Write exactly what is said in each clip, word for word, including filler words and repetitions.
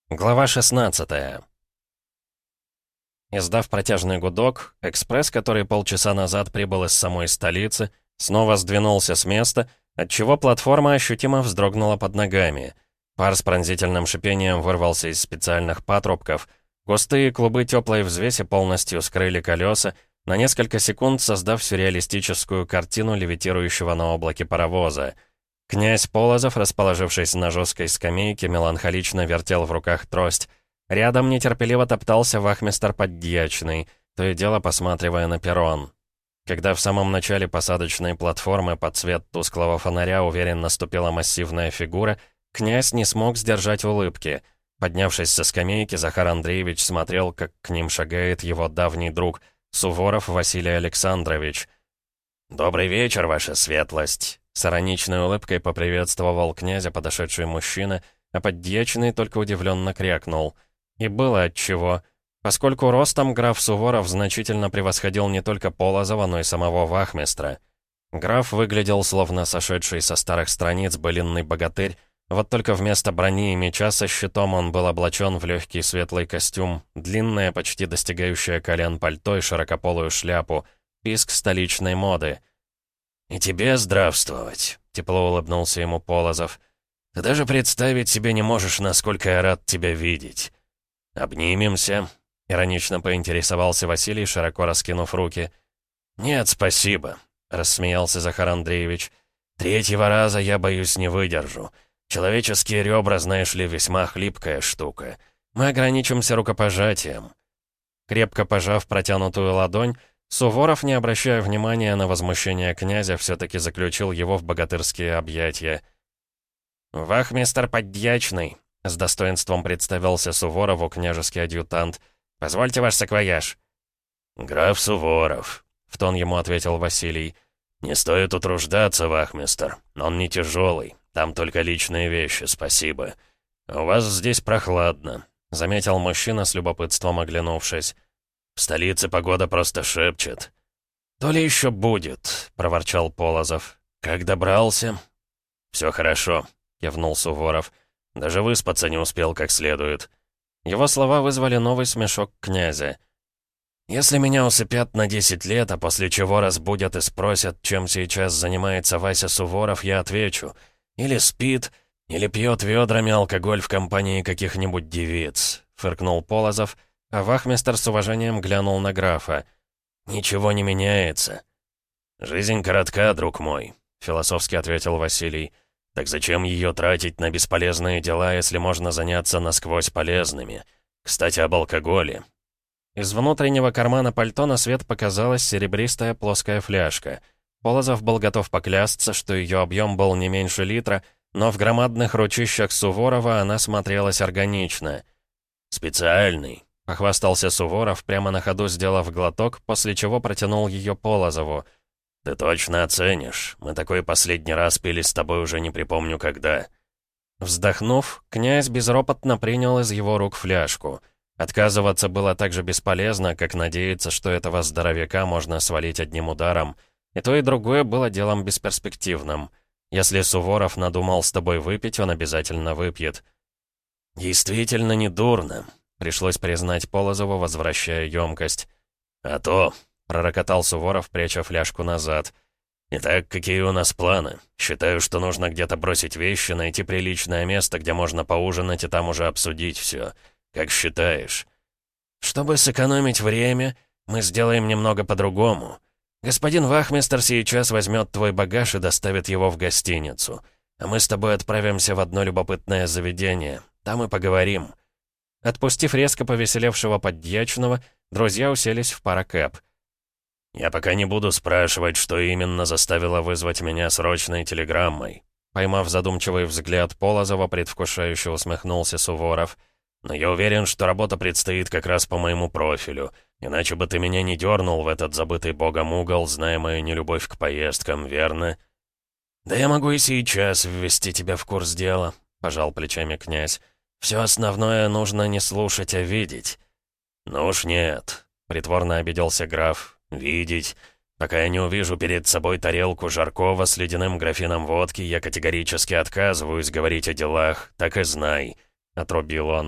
Глава шестнадцатая. Издав протяжный гудок, экспресс, который полчаса назад прибыл из самой столицы, снова сдвинулся с места, отчего платформа ощутимо вздрогнула под ногами. Пар с пронзительным шипением вырвался из специальных патрубков. Густые клубы теплой взвеси полностью скрыли колеса, на несколько секунд создав сюрреалистическую картину левитирующего на облаке паровоза. Князь Полозов, расположившись на жесткой скамейке, меланхолично вертел в руках трость. Рядом нетерпеливо топтался вахмистр Поддьячный, то и дело посматривая на перрон. Когда в самом начале посадочной платформы под свет тусклого фонаря уверенно наступила массивная фигура, князь не смог сдержать улыбки. Поднявшись со скамейки, Захар Андреевич смотрел, как к ним шагает его давний друг, Суворов Василий Александрович. «Добрый вечер, ваша светлость!» С ироничной улыбкой поприветствовал князя подошедший мужчина, а Поддьячный только удивленно крякнул. И было отчего. Поскольку ростом граф Суворов значительно превосходил не только Полозова, но и самого вахмистра. Граф выглядел словно сошедший со старых страниц былинный богатырь, вот только вместо брони и меча со щитом он был облачен в легкий светлый костюм, длинное, почти достигающее колен пальто и широкополую шляпу, писк столичной моды. «И тебе здравствовать», — тепло улыбнулся ему Полозов. «Ты даже представить себе не можешь, насколько я рад тебя видеть. Обнимемся», — иронично поинтересовался Василий, широко раскинув руки. «Нет, спасибо», — рассмеялся Захар Андреевич. «Третьего раза я, боюсь, не выдержу. Человеческие ребра, знаешь ли, весьма хлипкая штука. Мы ограничимся рукопожатием». Крепко пожав протянутую ладонь, Суворов, не обращая внимания на возмущение князя, все-таки заключил его в богатырские объятия. «Вахмистр Поддьячный», — с достоинством представился Суворову княжеский адъютант. «Позвольте ваш саквояж». «Граф Суворов», — в тон ему ответил Василий. «Не стоит утруждаться, вахмистр. Он не тяжелый. Там только личные вещи, спасибо. У вас здесь прохладно», — заметил мужчина с любопытством оглянувшись. «В столице погода просто шепчет». «То ли еще будет», — проворчал Полозов. «Как добрался?» «Все хорошо», — кивнул Суворов. «Даже выспаться не успел как следует». Его слова вызвали новый смешок князя. «Если меня усыпят на десять лет, а после чего разбудят и спросят, чем сейчас занимается Вася Суворов, я отвечу. Или спит, или пьет ведрами алкоголь в компании каких-нибудь девиц», — фыркнул Полозов, а вахмистр с уважением глянул на графа. «Ничего не меняется». «Жизнь коротка, друг мой», — философски ответил Василий. «Так зачем ее тратить на бесполезные дела, если можно заняться насквозь полезными? Кстати, об алкоголе». Из внутреннего кармана пальто на свет показалась серебристая плоская фляжка. Полозов был готов поклясться, что ее объем был не меньше литра, но в громадных ручищах Суворова она смотрелась органично. «Специальный», — похвастался Суворов, прямо на ходу сделав глоток, после чего протянул ее Полозову. «Ты точно оценишь. Мы такой последний раз пили с тобой уже не припомню когда». Вздохнув, князь безропотно принял из его рук фляжку. Отказываться было так же бесполезно, как надеяться, что этого здоровяка можно свалить одним ударом. И то, и другое было делом бесперспективным. Если Суворов надумал с тобой выпить, он обязательно выпьет. «Действительно недурно», — пришлось признать Полозову, возвращая емкость. «А то», — пророкотал Суворов, пряча фляжку назад. «Итак, какие у нас планы? Считаю, что нужно где-то бросить вещи, найти приличное место, где можно поужинать и там уже обсудить все. Как считаешь?» «Чтобы сэкономить время, мы сделаем немного по-другому. Господин вахмистр сейчас возьмет твой багаж и доставит его в гостиницу. А мы с тобой отправимся в одно любопытное заведение. Там и поговорим». Отпустив резко повеселевшего Поддьячного, друзья уселись в паракэб. «Я пока не буду спрашивать, что именно заставило вызвать меня срочной телеграммой». Поймав задумчивый взгляд Полозова, предвкушающе усмехнулся Суворов. «Но я уверен, что работа предстоит как раз по моему профилю. Иначе бы ты меня не дернул в этот забытый богом угол, зная мою нелюбовь к поездкам, верно?» «Да я могу и сейчас ввести тебя в курс дела», — пожал плечами князь. «Все основное нужно не слушать, а видеть». «Ну уж нет», — притворно обиделся граф. «Видеть. Пока я не увижу перед собой тарелку жаркого с ледяным графином водки, я категорически отказываюсь говорить о делах, так и знай», — отрубил он.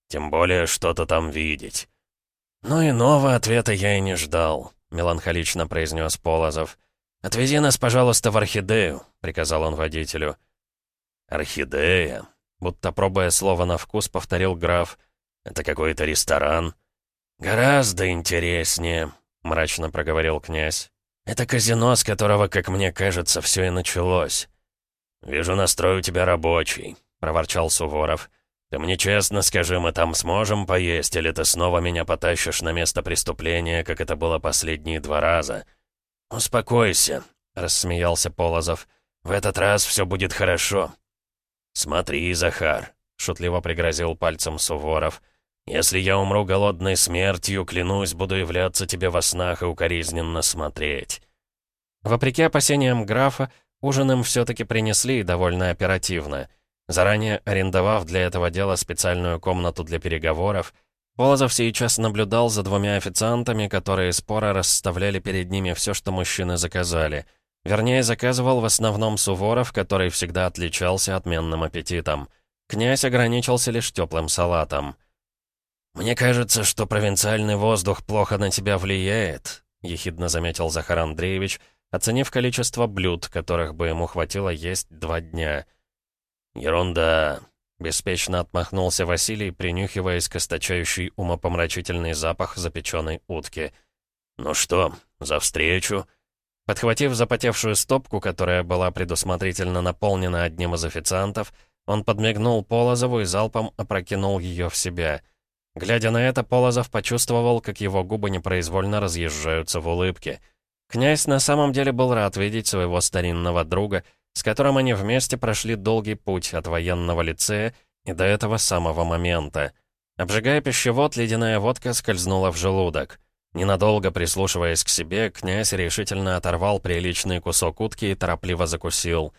Тем более что-то там видеть». «Ну иного ответа я и не ждал», — меланхолично произнес Полозов. «Отвези нас, пожалуйста, в Орхидею», — приказал он водителю. «Орхидея?» — будто пробуя слово на вкус, повторил граф. «Это какой-то ресторан?» «Гораздо интереснее», — мрачно проговорил князь. «Это казино, с которого, как мне кажется, все и началось». «Вижу, настрой у тебя рабочий», — проворчал Суворов. «Ты мне честно скажи, мы там сможем поесть, или ты снова меня потащишь на место преступления, как это было последние два раза?» «Успокойся», — рассмеялся Полозов. «В этот раз все будет хорошо». «Смотри, Захар», — шутливо пригрозил пальцем Суворов. «Если я умру голодной смертью, клянусь, буду являться тебе во снах и укоризненно смотреть». Вопреки опасениям графа, ужин им все-таки принесли довольно оперативно. Заранее арендовав для этого дела специальную комнату для переговоров, Полозов сейчас наблюдал за двумя официантами, которые споро расставляли перед ними все, что мужчины заказали. Вернее, заказывал в основном Суворов, который всегда отличался отменным аппетитом. Князь ограничился лишь теплым салатом. «Мне кажется, что провинциальный воздух плохо на тебя влияет», — ехидно заметил Захар Андреевич, оценив количество блюд, которых бы ему хватило есть два дня. «Ерунда», — беспечно отмахнулся Василий, принюхиваясь к источающий умопомрачительный запах запеченной утки. «Ну что, за встречу?» Подхватив запотевшую стопку, которая была предусмотрительно наполнена одним из официантов, он подмигнул Полозову и залпом опрокинул ее в себя. Глядя на это, Полозов почувствовал, как его губы непроизвольно разъезжаются в улыбке. Князь на самом деле был рад видеть своего старинного друга, с которым они вместе прошли долгий путь от военного лицея и до этого самого момента. Обжигая пищевод, ледяная водка скользнула в желудок. Ненадолго прислушиваясь к себе, князь решительно оторвал приличный кусок утки и торопливо закусил.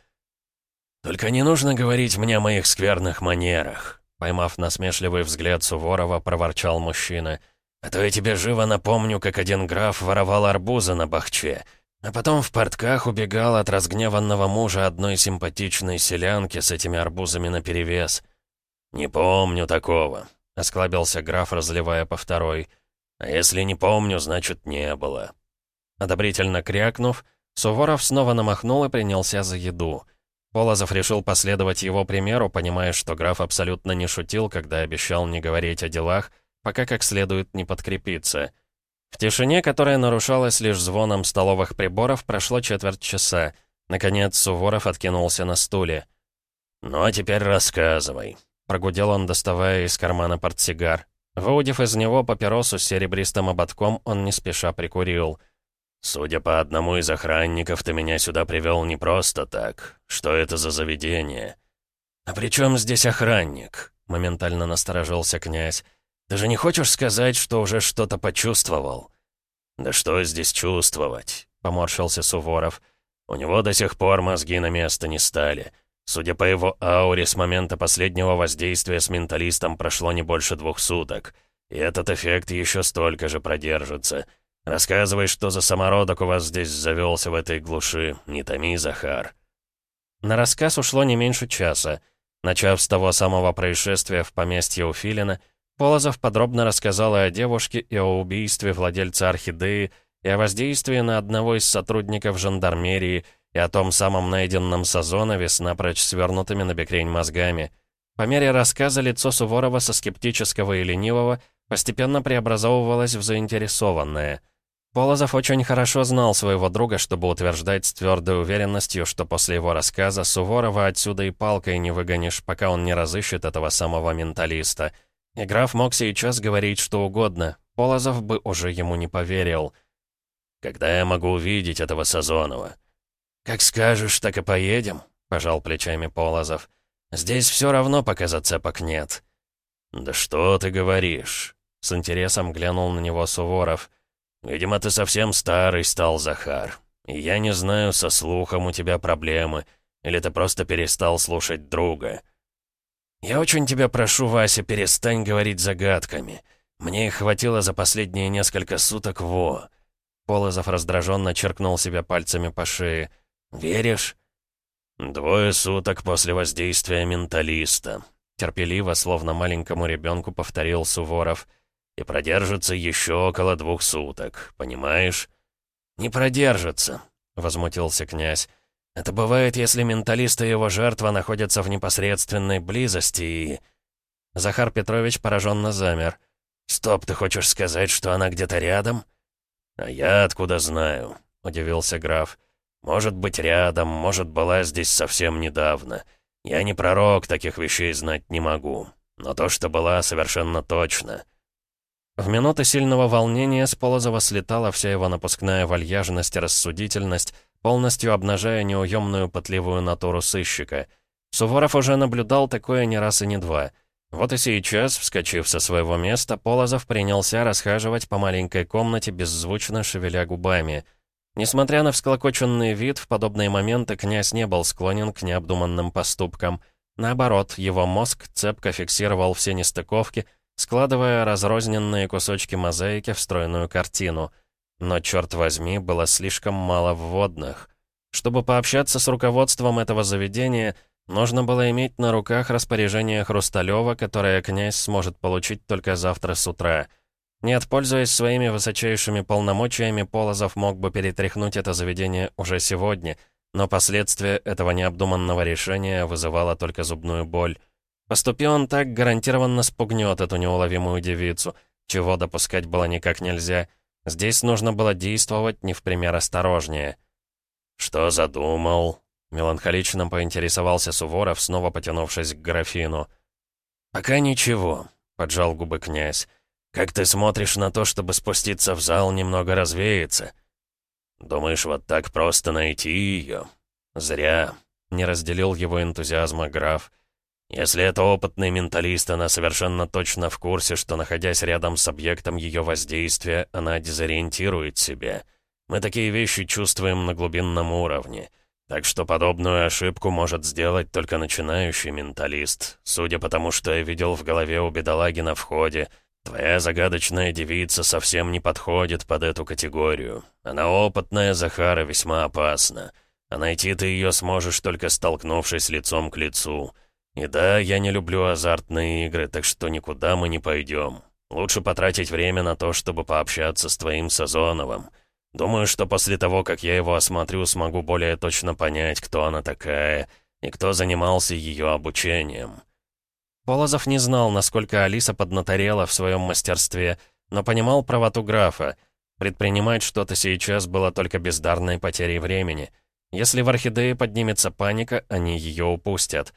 «Только не нужно говорить мне о моих скверных манерах», — поймав насмешливый взгляд Суворова, проворчал мужчина. «А то я тебе живо напомню, как один граф воровал арбузы на Бахче, а потом в портках убегал от разгневанного мужа одной симпатичной селянки с этими арбузами наперевес». «Не помню такого», — осклабился граф, разливая по второй. «А если не помню, значит, не было». Одобрительно крякнув, Суворов снова намахнул и принялся за еду. Полозов решил последовать его примеру, понимая, что граф абсолютно не шутил, когда обещал не говорить о делах, пока как следует не подкрепиться. В тишине, которая нарушалась лишь звоном столовых приборов, прошло четверть часа. Наконец Суворов откинулся на стуле. «Ну а теперь рассказывай», — прогудел он, доставая из кармана портсигар. Выудив из него папиросу с серебристым ободком, он не спеша прикурил. «Судя по одному из охранников, ты меня сюда привел не просто так. Что это за заведение?» «А при чем здесь охранник?» — моментально насторожился князь. «Ты же не хочешь сказать, что уже что-то почувствовал?» «Да что здесь чувствовать?» — поморщился Суворов. «У него до сих пор мозги на место не стали. Судя по его ауре, с момента последнего воздействия с менталистом прошло не больше двух суток. И этот эффект еще столько же продержится. Рассказывай, что за самородок у вас здесь завелся в этой глуши. Не томи, Захар». На рассказ ушло не меньше часа. Начав с того самого происшествия в поместье у Филина, Полозов подробно рассказал и о девушке, и о убийстве владельца орхидеи, и о воздействии на одного из сотрудников жандармерии, и о том самом найденном Сазонове с напрочь свернутыми на бекрень мозгами. По мере рассказа лицо Суворова со скептического и ленивого постепенно преобразовывалось в заинтересованное. Полозов очень хорошо знал своего друга, чтобы утверждать с твердой уверенностью, что после его рассказа Суворова отсюда и палкой не выгонишь, пока он не разыщет этого самого менталиста. И граф мог сейчас говорить что угодно, Полозов бы уже ему не поверил. «Когда я могу увидеть этого Сазонова?» «Как скажешь, так и поедем», — пожал плечами Полозов. «Здесь все равно пока зацепок нет». «Да что ты говоришь?» — с интересом глянул на него Суворов. «Видимо, ты совсем старый стал, Захар. И я не знаю, со слухом у тебя проблемы, или ты просто перестал слушать друга». «Я очень тебя прошу, Вася, перестань говорить загадками. Мне их хватило за последние несколько суток, во». Полозов раздраженно черкнул себя пальцами по шее. «Веришь?» «Двое суток после воздействия менталиста», терпеливо, словно маленькому ребенку, повторил Суворов. «И продержится еще около двух суток, понимаешь?» «Не продержится», — возмутился князь. «Это бывает, если менталист и его жертва находятся в непосредственной близости и...» Захар Петрович пораженно замер. «Стоп, ты хочешь сказать, что она где-то рядом?» «А я откуда знаю?» — удивился граф. «Может быть, рядом, может, была здесь совсем недавно. Я не пророк, таких вещей знать не могу. Но то, что была, совершенно точно». В минуты сильного волнения с Полозова слетала вся его напускная вальяжность и рассудительность, полностью обнажая неуемную пытливую натуру сыщика. Суворов уже наблюдал такое не раз и не два. Вот и сейчас, вскочив со своего места, Полозов принялся расхаживать по маленькой комнате, беззвучно шевеля губами. Несмотря на всклокоченный вид, в подобные моменты князь не был склонен к необдуманным поступкам. Наоборот, его мозг цепко фиксировал все нестыковки, складывая разрозненные кусочки мозаики в стройную картину. Но, черт возьми, было слишком мало вводных. Чтобы пообщаться с руководством этого заведения, нужно было иметь на руках распоряжение Хрусталева, которое князь сможет получить только завтра с утра. Нет, пользуясь своими высочайшими полномочиями, Полозов мог бы перетряхнуть это заведение уже сегодня, но последствия этого необдуманного решения вызывало только зубную боль. Поступи он так, гарантированно спугнет эту неуловимую девицу, чего допускать было никак нельзя. Здесь нужно было действовать не в пример осторожнее. «Что задумал?» — меланхолично поинтересовался Суворов, снова потянувшись к графину. «Пока ничего», — поджал губы князь. «Как ты смотришь на то, чтобы спуститься в зал, немного развеяться?» «Думаешь, вот так просто найти ее?» «Зря», — не разделил его энтузиазма граф. «Если это опытный менталист, она совершенно точно в курсе, что, находясь рядом с объектом ее воздействия, она дезориентирует себя. Мы такие вещи чувствуем на глубинном уровне. Так что подобную ошибку может сделать только начинающий менталист. Судя по тому, что я видел в голове у бедолаги на входе, твоя загадочная девица совсем не подходит под эту категорию. Она опытная, Захар, и весьма опасна. А найти ты ее сможешь, только столкнувшись лицом к лицу. И да, я не люблю азартные игры, так что никуда мы не пойдем. Лучше потратить время на то, чтобы пообщаться с твоим Сазоновым. Думаю, что после того, как я его осмотрю, смогу более точно понять, кто она такая и кто занимался ее обучением». Полозов не знал, насколько Алиса поднаторела в своем мастерстве, но понимал правоту графа. Предпринимать что-то сейчас было только бездарной потерей времени. Если в Орхидее поднимется паника, они ее упустят.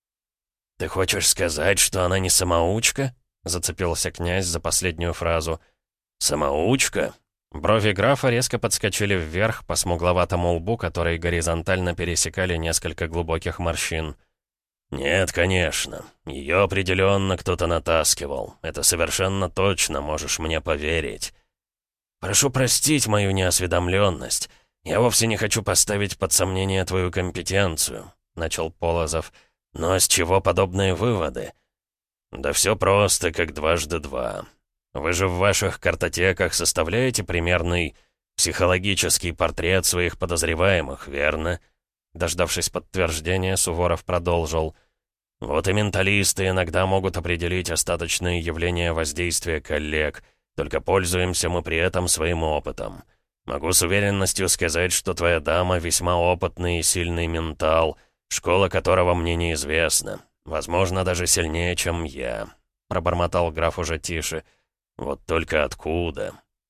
«Ты хочешь сказать, что она не самоучка?» — зацепился князь за последнюю фразу. «Самоучка?» Брови графа резко подскочили вверх по смугловатому лбу, который горизонтально пересекали несколько глубоких морщин. «Нет, конечно. Ее определенно кто-то натаскивал. Это совершенно точно, можешь мне поверить. Прошу простить мою неосведомленность. Я вовсе не хочу поставить под сомнение твою компетенцию», — начал Полозов. «Но с чего подобные выводы?» «Да все просто, как дважды два. Вы же в ваших картотеках составляете примерный психологический портрет своих подозреваемых, верно?» Дождавшись подтверждения, Суворов продолжил. «Вот и менталисты иногда могут определить остаточные явления воздействия коллег, только пользуемся мы при этом своим опытом. Могу с уверенностью сказать, что твоя дама весьма опытный и сильный ментал, школа которого мне неизвестна. Возможно, даже сильнее, чем я», — пробормотал граф уже тише. «Вот только откуда?»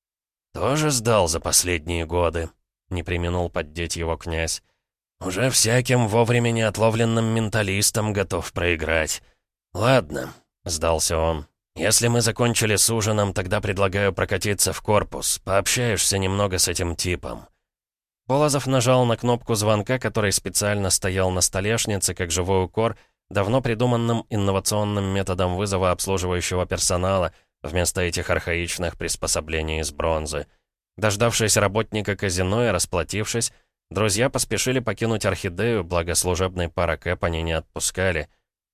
«Тоже сдал за последние годы», — не преминул поддеть его князь. «Уже всяким вовремя неотловленным менталистам готов проиграть. Ладно», — сдался он. «Если мы закончили с ужином, тогда предлагаю прокатиться в корпус. Пообщаешься немного с этим типом». Полозов нажал на кнопку звонка, который специально стоял на столешнице, как живой укор, давно придуманным инновационным методом вызова обслуживающего персонала, вместо этих архаичных приспособлений из бронзы. Дождавшись работника казино и расплатившись, друзья поспешили покинуть Орхидею, благо служебный паракэп они не отпускали.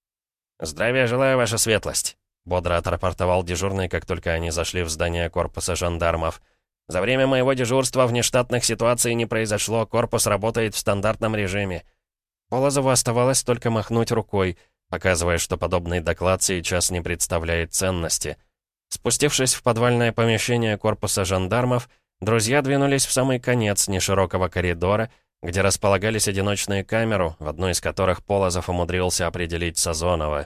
«Здравия желаю, ваша светлость», — бодро отрапортовал дежурный, как только они зашли в здание корпуса жандармов. «За время моего дежурства внештатных ситуаций не произошло, корпус работает в стандартном режиме». Полозову оставалось только махнуть рукой. показывая, что подобный доклад сейчас не представляет ценности. Спустившись в подвальное помещение корпуса жандармов, друзья двинулись в самый конец неширокого коридора, где располагались одиночные камеры, в одной из которых Полозов умудрился определить Сазонова.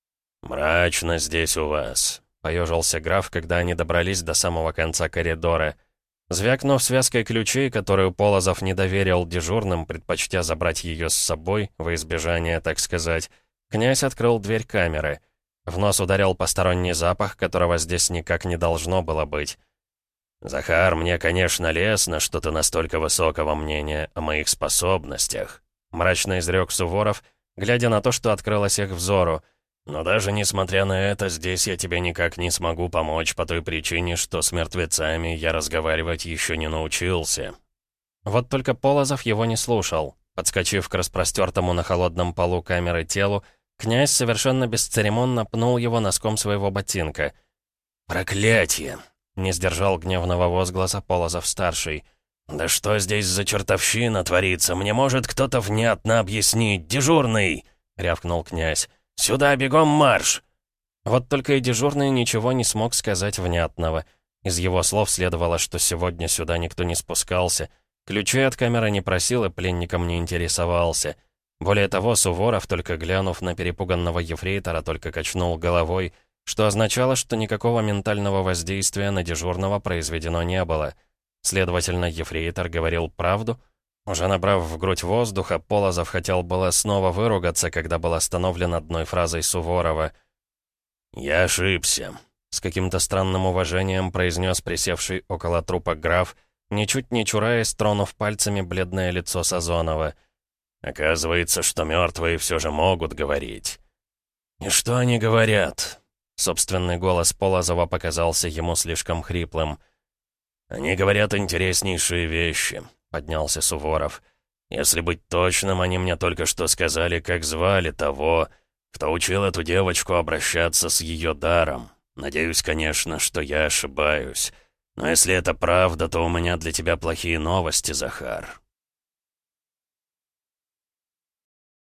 «Мрачно здесь у вас», — поежился граф, когда они добрались до самого конца коридора. Звякнув связкой ключей, которую Полозов не доверил дежурным, предпочтя забрать ее с собой, во избежание, так сказать, князь открыл дверь камеры. В нос ударил посторонний запах, которого здесь никак не должно было быть. «Захар, мне, конечно, лестно, что ты настолько высокого мнения о моих способностях», — мрачно изрек Суворов, глядя на то, что открылось их взору. «Но даже несмотря на это, здесь я тебе никак не смогу помочь по той причине, что с мертвецами я разговаривать еще не научился». Вот только Полозов его не слушал. Подскочив к распростертому на холодном полу камеры телу, князь совершенно бесцеремонно пнул его носком своего ботинка. «Проклятие!» — не сдержал гневного возгласа Полозов-старший. «Да что здесь за чертовщина творится? Мне может кто-то внятно объяснить? Дежурный!» — рявкнул князь. «Сюда, бегом марш!» Вот только и дежурный ничего не смог сказать внятного. Из его слов следовало, что сегодня сюда никто не спускался. Ключей от камеры не просил и пленником не интересовался. Более того, Суворов, только глянув на перепуганного ефрейтора, только качнул головой, что означало, что никакого ментального воздействия на дежурного произведено не было. Следовательно, ефрейтор говорил правду. Уже набрав в грудь воздуха, Полозов хотел было снова выругаться, когда был остановлен одной фразой Суворова. «Я ошибся», — с каким-то странным уважением произнес присевший около трупа граф, ничуть не чураясь, тронув пальцами бледное лицо Сазонова. «Оказывается, что мертвые все же могут говорить». «И что они говорят?» Собственный голос Полозова показался ему слишком хриплым. «Они говорят интереснейшие вещи», — поднялся Суворов. «Если быть точным, они мне только что сказали, как звали того, кто учил эту девочку обращаться с ее даром. Надеюсь, конечно, что я ошибаюсь. Но если это правда, то у меня для тебя плохие новости, Захар.